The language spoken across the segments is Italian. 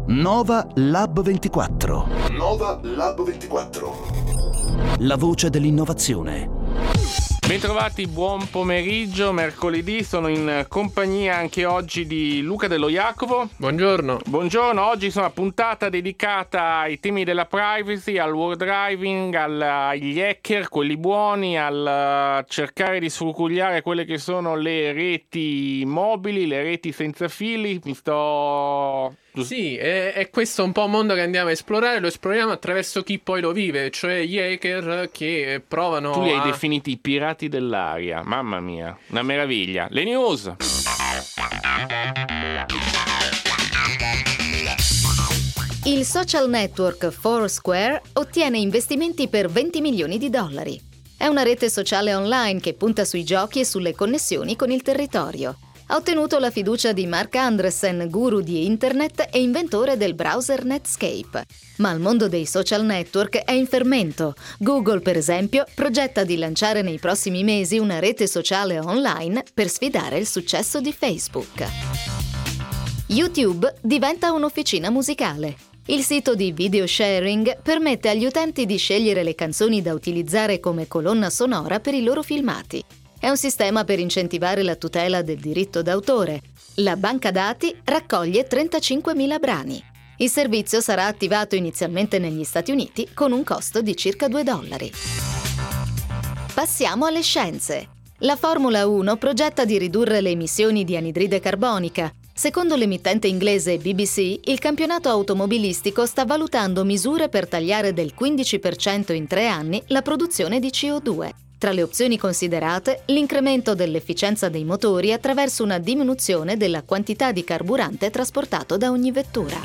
Nova Lab 24. Nova Lab 24. La voce dell'innovazione. Bentrovati, buon pomeriggio, mercoledì, sono in compagnia anche oggi di Luca Dello Jacopo. Buongiorno. Buongiorno, oggi sono una puntata dedicata ai temi della privacy, al war driving, agli hacker, quelli buoni, al cercare di sfrucugliare quelle che sono le reti mobili, le reti senza fili. Sì, è questo un po' un mondo che andiamo a esplorare, lo esploriamo attraverso chi poi lo vive, cioè gli hacker che provano Tu li hai definiti i pirati dell'aria, mamma mia, una meraviglia. Le news! Il social network Foursquare ottiene investimenti per $20 milioni. È una rete sociale online che punta sui giochi e sulle connessioni con il territorio. Ha ottenuto la fiducia di Mark Andreessen, guru di internet e inventore del browser Netscape. Ma il mondo dei social network è in fermento. Google, per esempio, progetta di lanciare nei prossimi mesi una rete sociale online per sfidare il successo di Facebook. YouTube diventa un'officina musicale. Il sito di video sharing permette agli utenti di scegliere le canzoni da utilizzare come colonna sonora per i loro filmati. È un sistema per incentivare la tutela del diritto d'autore. La banca dati raccoglie 35.000 brani. Il servizio sarà attivato inizialmente negli Stati Uniti con un costo di circa $2. Passiamo alle scienze. La Formula 1 progetta di ridurre le emissioni di anidride carbonica. Secondo l'emittente inglese BBC, il campionato automobilistico sta valutando misure per tagliare del 15% in 3 anni la produzione di CO2. Tra le opzioni considerate, l'incremento dell'efficienza dei motori attraverso una diminuzione della quantità di carburante trasportato da ogni vettura.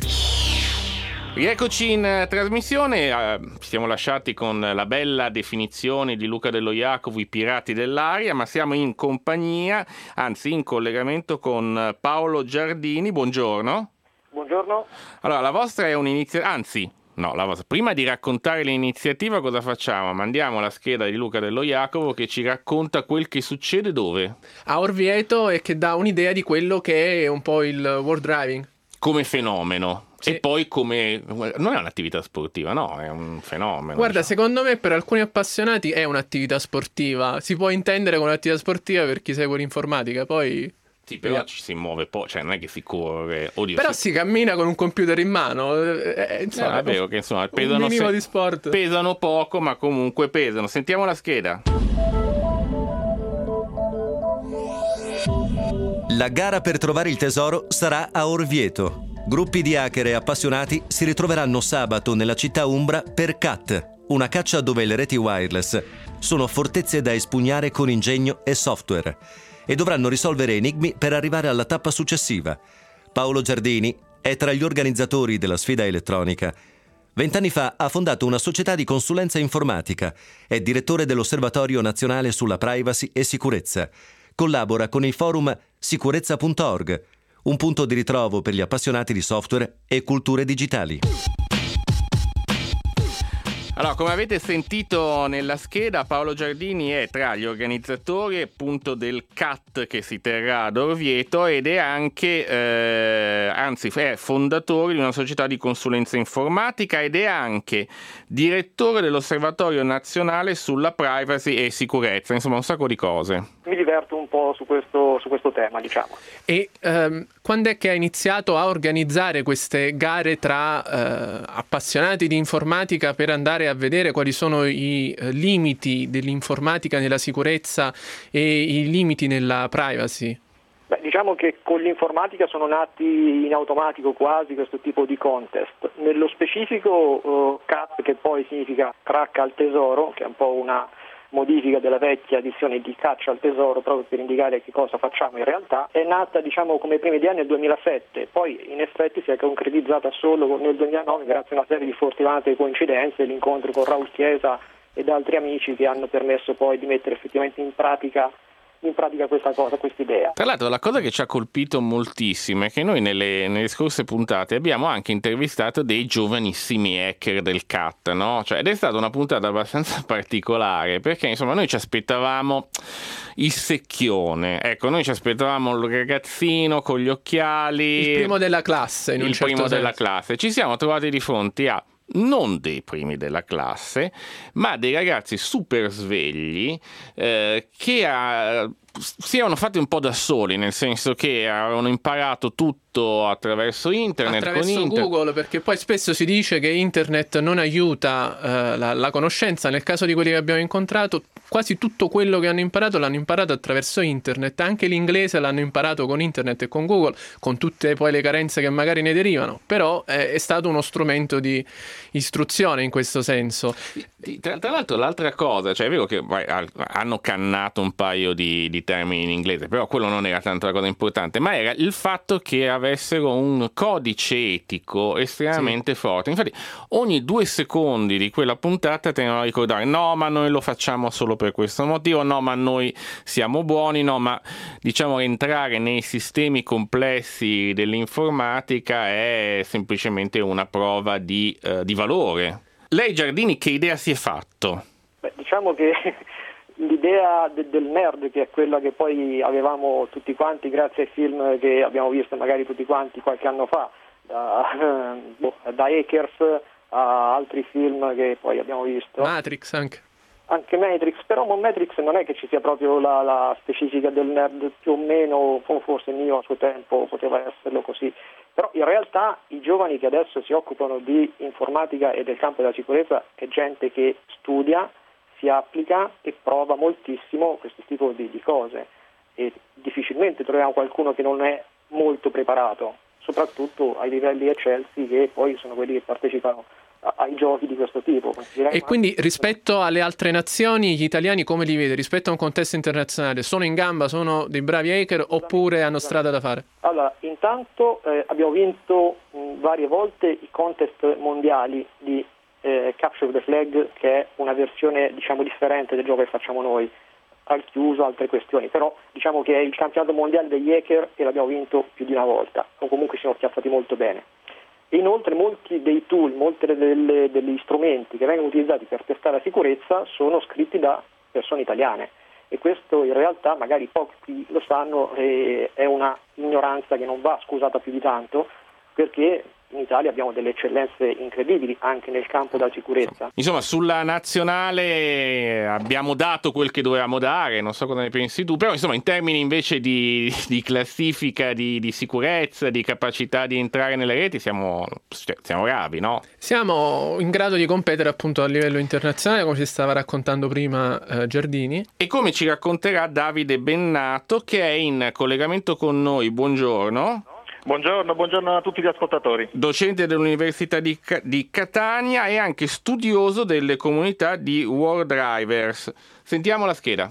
Rieccoci in trasmissione, ci siamo lasciati con la bella definizione di Luca Dello Jacopo, i pirati dell'aria, ma siamo in compagnia, anzi in collegamento con Paolo Giardini. Buongiorno. Buongiorno. Allora, la vostra è un'iniziativa, prima di raccontare l'iniziativa cosa facciamo? Mandiamo la scheda di Luca Dello Jacopo che ci racconta quel che succede dove? A Orvieto e che dà un'idea di quello che è un po' il war driving. Come fenomeno. Sì. E poi come... non è un'attività sportiva, no, è un fenomeno. Guarda, diciamo. Secondo me per alcuni appassionati è un'attività sportiva. Si può intendere come un'attività sportiva per chi segue l'informatica, poi... Sì, però ci si muove cioè non è che si corre. Oddio, però si cammina con un computer in mano. Insomma, è vero che insomma un minimo di sport. Pesano poco, ma comunque pesano. Sentiamo la scheda. La gara per trovare il tesoro sarà a Orvieto. Gruppi di hacker e appassionati si ritroveranno sabato nella città umbra per CAT, una caccia dove le reti wireless sono fortezze da espugnare con ingegno e software, e dovranno risolvere enigmi per arrivare alla tappa successiva. Paolo Giardini è tra gli organizzatori della sfida elettronica. 20 anni fa ha fondato una società di consulenza informatica, è direttore dell'Osservatorio Nazionale sulla Privacy e Sicurezza. Collabora con il forum sicurezza.org, un punto di ritrovo per gli appassionati di software e culture digitali. Allora, come avete sentito nella scheda, Paolo Giardini è tra gli organizzatori appunto del CAT che si terrà ad Orvieto ed è anche, è fondatore di una società di consulenza informatica ed è anche direttore dell'Osservatorio Nazionale sulla Privacy e Sicurezza, insomma un sacco di cose. Mi diverto un po' su questo tema, diciamo. E quando è che ha iniziato a organizzare queste gare tra appassionati di informatica per andare a vedere quali sono i limiti dell'informatica nella sicurezza e i limiti nella privacy? Beh, diciamo che con l'informatica sono nati in automatico quasi questo tipo di contest. Nello specifico CAT, che poi significa Crack al tesoro, che è un po' una modifica della vecchia edizione di Caccia al tesoro, proprio per indicare che cosa facciamo in realtà, è nata come primi di anni nel 2007, poi in effetti si è concretizzata solo nel 2009 grazie a una serie di fortunate coincidenze, l'incontro con Raul Chiesa ed altri amici che hanno permesso poi di mettere effettivamente in pratica in pratica questa idea. Tra l'altro la cosa che ci ha colpito moltissimo è che noi nelle scorse puntate abbiamo anche intervistato dei giovanissimi hacker del CAT, no? Ed è stata una puntata abbastanza particolare, perché insomma noi ci aspettavamo il secchione, ecco, noi ci aspettavamo il ragazzino con gli occhiali, il primo della classe, della classe. Ci siamo trovati di fronte a non dei primi della classe, ma dei ragazzi super svegli che si erano fatti un po' da soli, nel senso che avevano imparato tutto attraverso internet, attraverso Google, perché poi spesso si dice che internet non aiuta la conoscenza. Nel caso di quelli che abbiamo incontrato, quasi tutto quello che hanno imparato l'hanno imparato attraverso internet, anche l'inglese l'hanno imparato con internet e con Google, con tutte poi le carenze che magari ne derivano, però è stato uno strumento di istruzione in questo senso. Tra l'altro l'altra cosa, è vero che hanno cannato un paio di termini in inglese, però quello non era tanto la cosa importante, ma era il fatto che avessero un codice etico estremamente forte. Infatti ogni 2 secondi di quella puntata tengono a ricordare: no, ma noi lo facciamo solo per questo motivo, no, ma noi siamo buoni, no, ma diciamo entrare nei sistemi complessi dell'informatica è semplicemente una prova di valore. Lei, Giardini, che idea si è fatto? Diciamo che l'idea del nerd, che è quella che poi avevamo tutti quanti grazie ai film che abbiamo visto magari tutti quanti qualche anno fa, da Hackers a altri film che poi abbiamo visto. Matrix anche Matrix, però Matrix non è che ci sia proprio la specifica del nerd, più o meno, forse mio a suo tempo poteva esserlo così, però in realtà i giovani che adesso si occupano di informatica e del campo della sicurezza è gente che studia, si applica e prova moltissimo questo tipo di cose, e difficilmente troviamo qualcuno che non è molto preparato, soprattutto ai livelli eccelsi, che poi sono quelli che partecipano ai giochi di questo tipo. E quindi rispetto alle altre nazioni, gli italiani come li vede? Rispetto a un contesto internazionale, sono in gamba, sono dei bravi hacker oppure hanno strada da fare? Allora, intanto abbiamo vinto varie volte i contest mondiali di Capture the Flag, che è una versione diciamo differente del gioco che facciamo noi, al chiuso, altre questioni, però diciamo che è il campionato mondiale degli hacker e l'abbiamo vinto più di una volta, o comunque siamo piazzati molto bene. E inoltre molti dei tool, molti degli strumenti che vengono utilizzati per testare la sicurezza sono scritti da persone italiane, e questo in realtà magari pochi lo sanno, è una ignoranza che non va scusata più di tanto, perché in Italia abbiamo delle eccellenze incredibili anche nel campo della sicurezza. Insomma, sulla nazionale abbiamo dato quel che dovevamo dare, non so cosa ne pensi tu, però insomma in termini invece di classifica, di sicurezza, di capacità di entrare nelle reti siamo bravi, no? Siamo in grado di competere appunto a livello internazionale, come ci stava raccontando prima Giardini. E come ci racconterà Davide Bennato, che è in collegamento con noi. Buongiorno. Buongiorno a tutti gli ascoltatori. Docente dell'Università di Catania e anche studioso delle comunità di War Drivers. Sentiamo la scheda.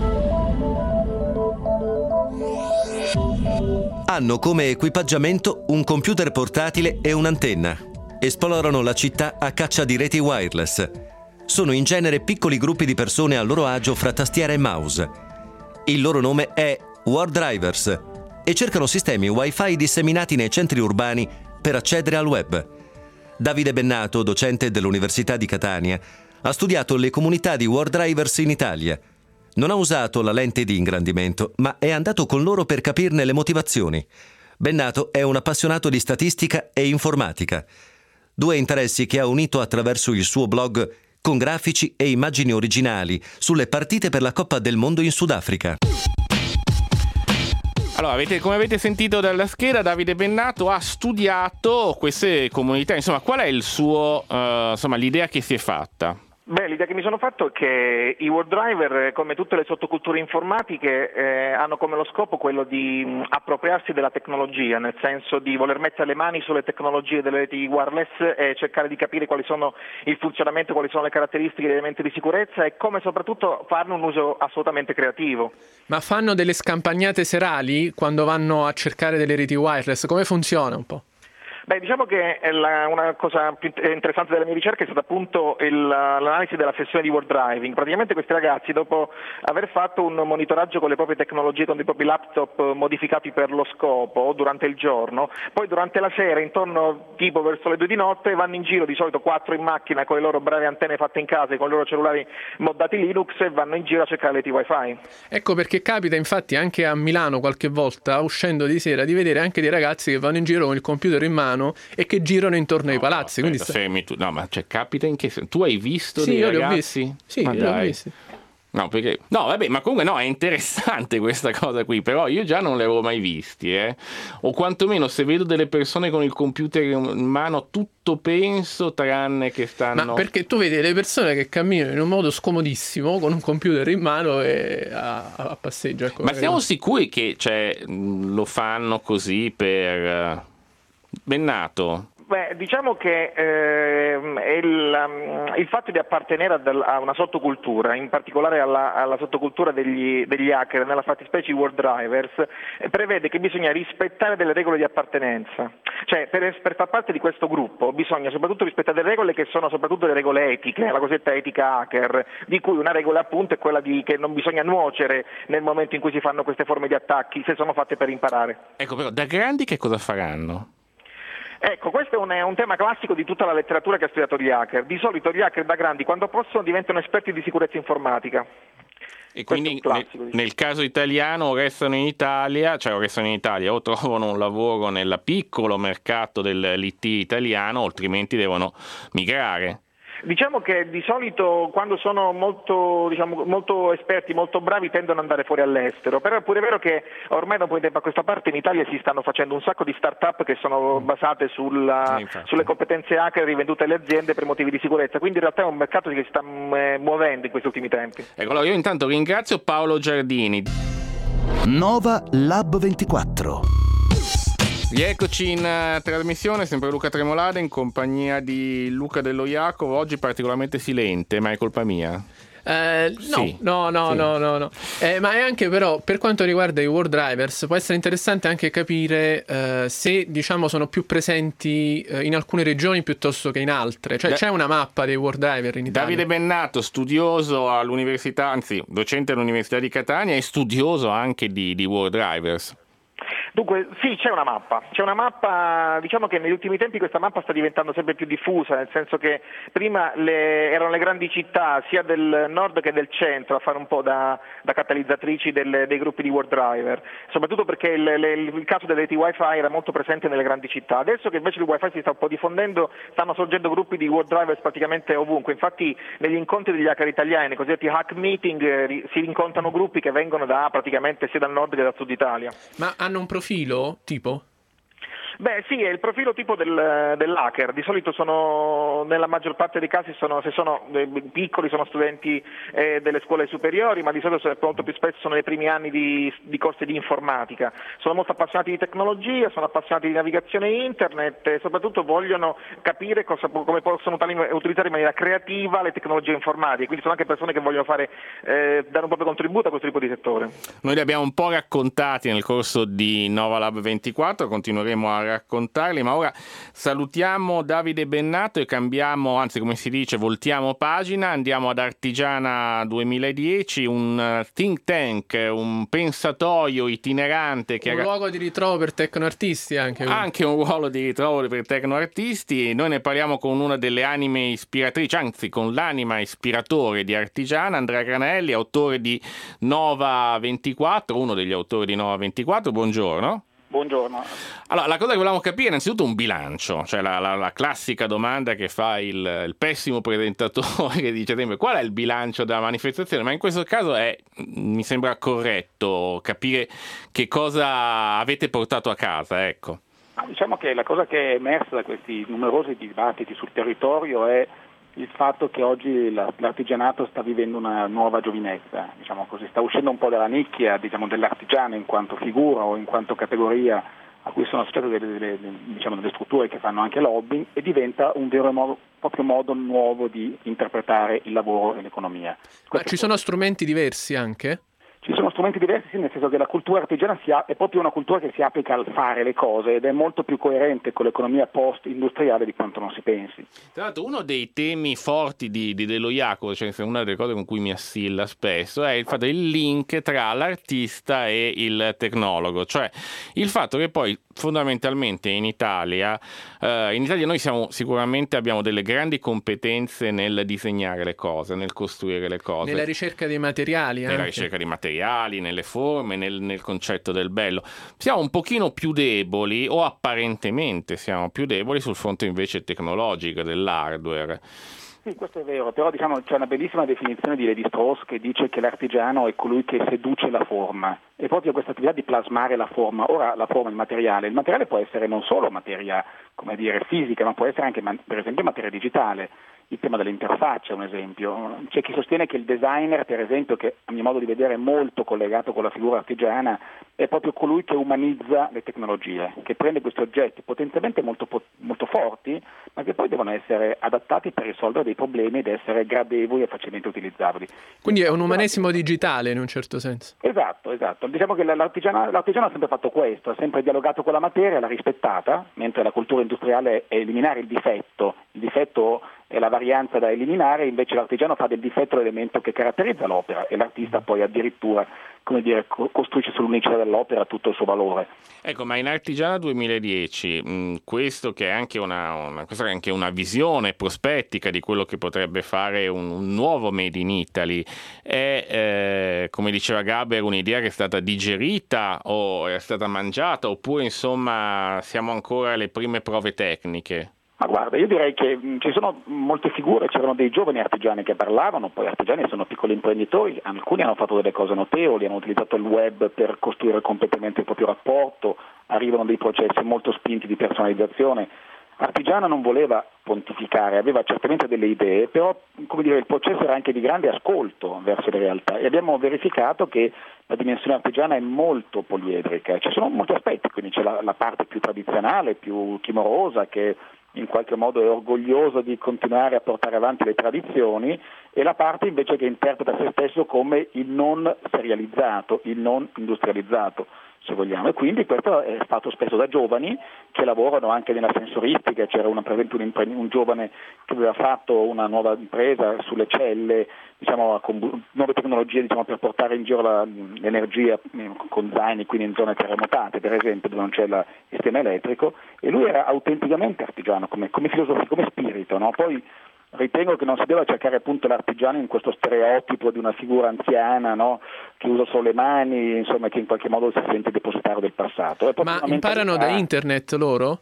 Hanno come equipaggiamento un computer portatile e un'antenna. Esplorano la città a caccia di reti wireless. Sono in genere piccoli gruppi di persone a loro agio fra tastiera e mouse. Il loro nome è War Drivers e cercano sistemi Wi-Fi disseminati nei centri urbani per accedere al web. Davide Bennato, docente dell'Università di Catania, ha studiato le comunità di War Drivers in Italia. Non ha usato la lente di ingrandimento, ma è andato con loro per capirne le motivazioni. Bennato è un appassionato di statistica e informatica, 2 interessi che ha unito attraverso il suo blog con grafici e immagini originali sulle partite per la Coppa del Mondo in Sudafrica. Allora, come avete sentito dalla scheda, Davide Bennato ha studiato queste comunità. Insomma, qual è il suo, l'idea che si è fatta? L'idea che mi sono fatto è che i War Driver, come tutte le sottoculture informatiche, hanno come lo scopo quello di appropriarsi della tecnologia, nel senso di voler mettere le mani sulle tecnologie delle reti wireless e cercare di capire quali sono il funzionamento, quali sono le caratteristiche degli elementi di sicurezza e come soprattutto farne un uso assolutamente creativo. Ma fanno delle scampagnate serali quando vanno a cercare delle reti wireless? Come funziona un po'? Beh, diciamo che una cosa più interessante della mia ricerca è stata appunto l'analisi della sessione di word driving. Praticamente questi ragazzi, dopo aver fatto un monitoraggio con le proprie tecnologie, con i propri laptop modificati per lo scopo durante il giorno, poi durante la sera, intorno tipo verso le 2 di notte, vanno in giro, di solito 4 in macchina con le loro brave antenne fatte in casa e con i loro cellulari moddati Linux, e vanno in giro a cercare le Wi-Fi. Ecco perché capita infatti anche a Milano qualche volta, uscendo di sera, di vedere anche dei ragazzi che vanno in giro con il computer in mano e che girano intorno ai palazzi. No, fermi tu. No, ma capita in che senso? Tu hai visto dei io li ragazzi? ho visti. Sì, ma io li ho visti. No, perché no, vabbè, ma comunque no, è interessante questa cosa qui, però io già non li avevo mai visti, o quantomeno se vedo delle persone con il computer in mano tutto penso, tranne che stanno... Ma perché tu vedi le persone che camminano in un modo scomodissimo con un computer in mano e a passeggio. Ecco, ma siamo sicuri che lo fanno così per... Bennato? Beh, diciamo che il fatto di appartenere a una sottocultura, in particolare alla sottocultura degli hacker, nella fattispecie i word drivers, prevede che bisogna rispettare delle regole di appartenenza. Cioè, per far parte di questo gruppo bisogna soprattutto rispettare delle regole che sono soprattutto delle regole etiche, la cosiddetta etica hacker, di cui una regola appunto è quella che non bisogna nuocere nel momento in cui si fanno queste forme di attacchi, se sono fatte per imparare. Ecco, però da grandi che cosa faranno? Ecco, questo è un tema classico di tutta la letteratura che ha studiato gli hacker. Di solito gli hacker da grandi, quando possono, diventano esperti di sicurezza informatica. E quindi nel caso italiano o restano in Italia o trovano un lavoro nel piccolo mercato dell'IT italiano, altrimenti devono migrare. Diciamo che di solito quando sono molto esperti, molto bravi, tendono ad andare fuori all'estero, però è pure vero che ormai da un po' di tempo a questa parte in Italia si stanno facendo un sacco di start-up che sono basate sulle competenze hacker rivendute alle aziende per motivi di sicurezza, quindi in realtà è un mercato che si sta muovendo in questi ultimi tempi. Ecco, allora io intanto ringrazio Paolo Giardini. Nova Lab 24. Rieccoci in trasmissione, sempre Luca Tremolade in compagnia di Luca Dello Jacopo, oggi particolarmente silente, ma è colpa mia? No. Ma è anche però per quanto riguarda i word drivers può essere interessante anche capire se sono più presenti in alcune regioni piuttosto che in altre, cioè c'è una mappa dei word driver in Italia. Davide Bennato, studioso all'università, anzi docente all'Università di Catania e studioso anche di word drivers. Dunque sì, c'è una mappa, diciamo che negli ultimi tempi questa mappa sta diventando sempre più diffusa, nel senso che prima erano le grandi città sia del nord che del centro a fare un po' da catalizzatrici dei gruppi di word driver, soprattutto perché il caso delle reti wifi era molto presente nelle grandi città. Adesso che invece il wifi si sta un po' diffondendo, stanno sorgendo gruppi di word drivers praticamente ovunque, infatti negli incontri degli hacker italiani, nei cosiddetti hack meeting, si incontrano gruppi che vengono praticamente sia dal nord che dal sud Italia. Ma hanno un profilo tipo? Beh sì, è il profilo tipo dell'hacker, di solito nella maggior parte dei casi se sono piccoli, sono studenti delle scuole superiori, ma di solito molto più spesso sono nei primi anni di corsi di informatica, sono molto appassionati di tecnologia, sono appassionati di navigazione internet e soprattutto vogliono capire come possono utilizzare in maniera creativa le tecnologie informatiche, quindi sono anche persone che vogliono dare un proprio contributo a questo tipo di settore. Noi li abbiamo un po' raccontati nel corso di Nova Lab 24, continueremo a raccontarli, ma ora salutiamo Davide Bennato e cambiamo, anzi come si dice, voltiamo pagina, andiamo ad Artigiana 2010, un think tank, un pensatoio itinerante che un luogo di ritrovo per tecnoartisti anche un ruolo di ritrovo per tecnoartisti. Noi ne parliamo con una delle anime ispiratrici, anzi con l'anima ispiratore di Artigiana, Andrea Granelli, autore di Nova 24, uno degli autori di Nova 24. Buongiorno. Buongiorno. Allora, la cosa che volevamo capire è innanzitutto un bilancio, cioè la classica domanda che fa il pessimo presentatore che dice sempre qual è il bilancio della manifestazione, ma in questo caso mi sembra corretto capire che cosa avete portato a casa, ecco. Diciamo che la cosa che è emersa da questi numerosi dibattiti sul territorio è il fatto che oggi l'artigianato sta vivendo una nuova giovinezza, diciamo così, sta uscendo un po' dalla nicchia, dell'artigiano in quanto figura o in quanto categoria a cui sono associate delle strutture che fanno anche lobbying e diventa un vero e proprio modo nuovo di interpretare il lavoro e l'economia. Ma ci sono strumenti diversi anche? Ci sono strumenti diversi, sì, nel senso che la cultura artigiana è proprio una cultura che si applica al fare le cose ed è molto più coerente con l'economia post-industriale di quanto non si pensi. Tra l'altro uno dei temi forti di Dello Jacopo, cioè una delle cose con cui mi assilla spesso, è il fatto del link tra l'artista e il tecnologo, cioè il fatto che poi fondamentalmente in Italia noi abbiamo delle grandi competenze nel disegnare le cose, nel costruire le cose. Nella ricerca dei materiali. Nella ricerca di materiali, nelle forme, nel concetto del bello. Siamo un pochino più deboli, o apparentemente siamo più deboli, sul fronte invece tecnologico, dell'hardware. Sì, questo è vero, però c'è una bellissima definizione di Lévi-Strauss che dice che l'artigiano è colui che seduce la forma. È proprio questa attività di plasmare la forma. Ora la forma, il materiale può essere non solo materia, fisica, ma può essere anche, per esempio, materia digitale. Il tema dell'interfaccia è un esempio. C'è chi sostiene che il designer, per esempio, che a mio modo di vedere è molto collegato con la figura artigiana, è proprio colui che umanizza le tecnologie, che prende questi oggetti potenzialmente molto, molto forti, ma che poi devono essere adattati per risolvere dei problemi ed essere gradevoli e facilmente utilizzabili. Quindi è un umanesimo digitale in un certo senso. Esatto. Diciamo che l'artigiano ha sempre fatto questo, ha sempre dialogato con la materia, l'ha rispettata, mentre la cultura industriale è eliminare il difetto. Il difetto è la varianza da eliminare, invece l'artigiano fa del difetto l'elemento che caratterizza l'opera e l'artista poi addirittura costruisce sull'unicità dell'opera tutto il suo valore. Ecco, ma in Artigiana 2010 questo che è anche questa è anche una visione prospettica di quello che potrebbe fare un nuovo Made in Italy, è come diceva Gaber un'idea che è stata digerita o è stata mangiata, oppure insomma siamo ancora alle prime prove tecniche? Ma guarda, io direi che ci sono molte figure, c'erano dei giovani artigiani che parlavano, poi artigiani sono piccoli imprenditori, alcuni hanno fatto delle cose notevoli, hanno utilizzato il web per costruire completamente il proprio rapporto, arrivano dei processi molto spinti di personalizzazione. Artigiana non voleva pontificare, aveva certamente delle idee, però il processo era anche di grande ascolto verso le realtà e abbiamo verificato che la dimensione artigiana è molto poliedrica, ci sono molti aspetti, quindi c'è la parte più tradizionale, più timorosa, che in qualche modo è orgoglioso di continuare a portare avanti le tradizioni, e la parte invece che interpreta se stesso come il non serializzato, il non industrializzato, se vogliamo, e quindi questo è fatto spesso da giovani che lavorano anche nella sensoristica. C'era per esempio un giovane che aveva fatto una nuova impresa sulle celle, nuove tecnologie per portare in giro l'energia con zaini, quindi in zone terremotate per esempio, dove non c'è il sistema elettrico, e lui era autenticamente artigiano come filosofia, come spirito, no? Poi ritengo che non si debba cercare appunto l'artigiano in questo stereotipo di una figura anziana, no? Che usa solo le mani, insomma, che in qualche modo si sente depositario del passato. Ma imparano da internet loro?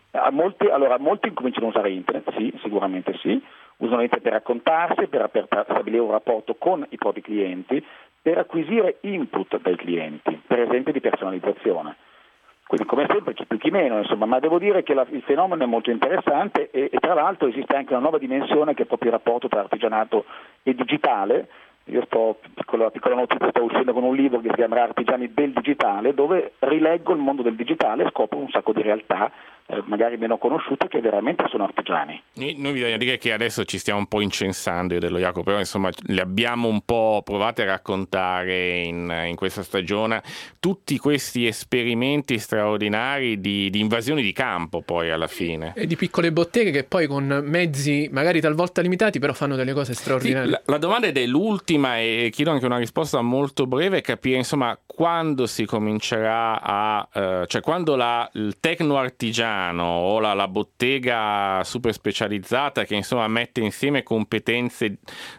Molti cominciano a usare internet, sì, sicuramente sì, usano internet per raccontarsi, per stabilire un rapporto con i propri clienti, per acquisire input dai clienti, per esempio di personalizzazione. Quindi come sempre chi più chi meno, insomma, ma devo dire che il fenomeno è molto interessante e tra l'altro esiste anche una nuova dimensione che è proprio il rapporto tra artigianato e digitale. Io piccola notizia, sto uscendo con un libro che si chiamerà Artigiani del Digitale, dove rileggo il mondo del digitale e scopro un sacco di realtà magari meno conosciute che veramente sono artigiani. Noi bisogna dire che adesso ci stiamo un po' incensando io dello Jacopo, però insomma le abbiamo un po' provate a raccontare in questa stagione tutti questi esperimenti straordinari di invasioni di campo poi alla fine. E di piccole botteghe che poi con mezzi magari talvolta limitati però fanno delle cose straordinarie. Sì, la domanda è l'ultima e chiedo anche una risposta molto breve, capire insomma quando si comincerà cioè quando il tecno artigiano o la bottega super specializzata che insomma mette insieme competenze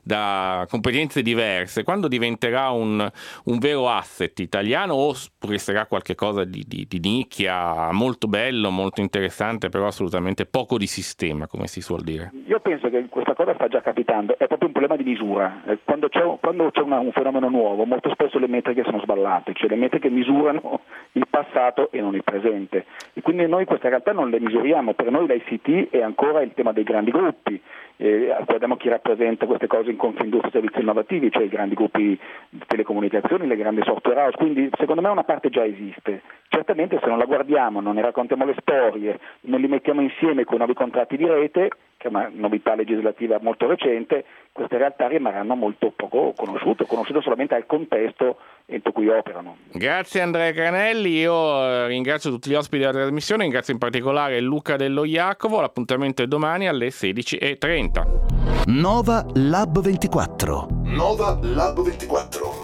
diverse, quando diventerà un vero asset italiano o resterà qualche cosa di nicchia, molto bello, molto interessante, però assolutamente poco di sistema, come si suol dire? Io penso che questa cosa sta già capitando, è proprio un problema di misura. Quando c'è un fenomeno nuovo, molto spesso le metriche sono sballate, cioè le metriche misurano il passato e non il presente, e quindi noi questa realtà non le misuriamo. Per noi l'ICT è ancora il tema dei grandi gruppi, guardiamo chi rappresenta queste cose in Confindustria Servizi Innovativi, cioè i grandi gruppi di telecomunicazioni, le grandi software house, quindi secondo me una parte già esiste. Certamente se non la guardiamo, non ne raccontiamo le storie, non li mettiamo insieme con nuovi contratti di rete, che è una novità legislativa molto recente, queste realtà rimarranno molto poco conosciute solamente al contesto entro cui operano. Grazie Andrea Granelli, io ringrazio tutti gli ospiti della trasmissione, ringrazio in particolare Luca Dello Iacovo, l'appuntamento è domani alle 16:30. Nova Lab 24. Nova Lab 24.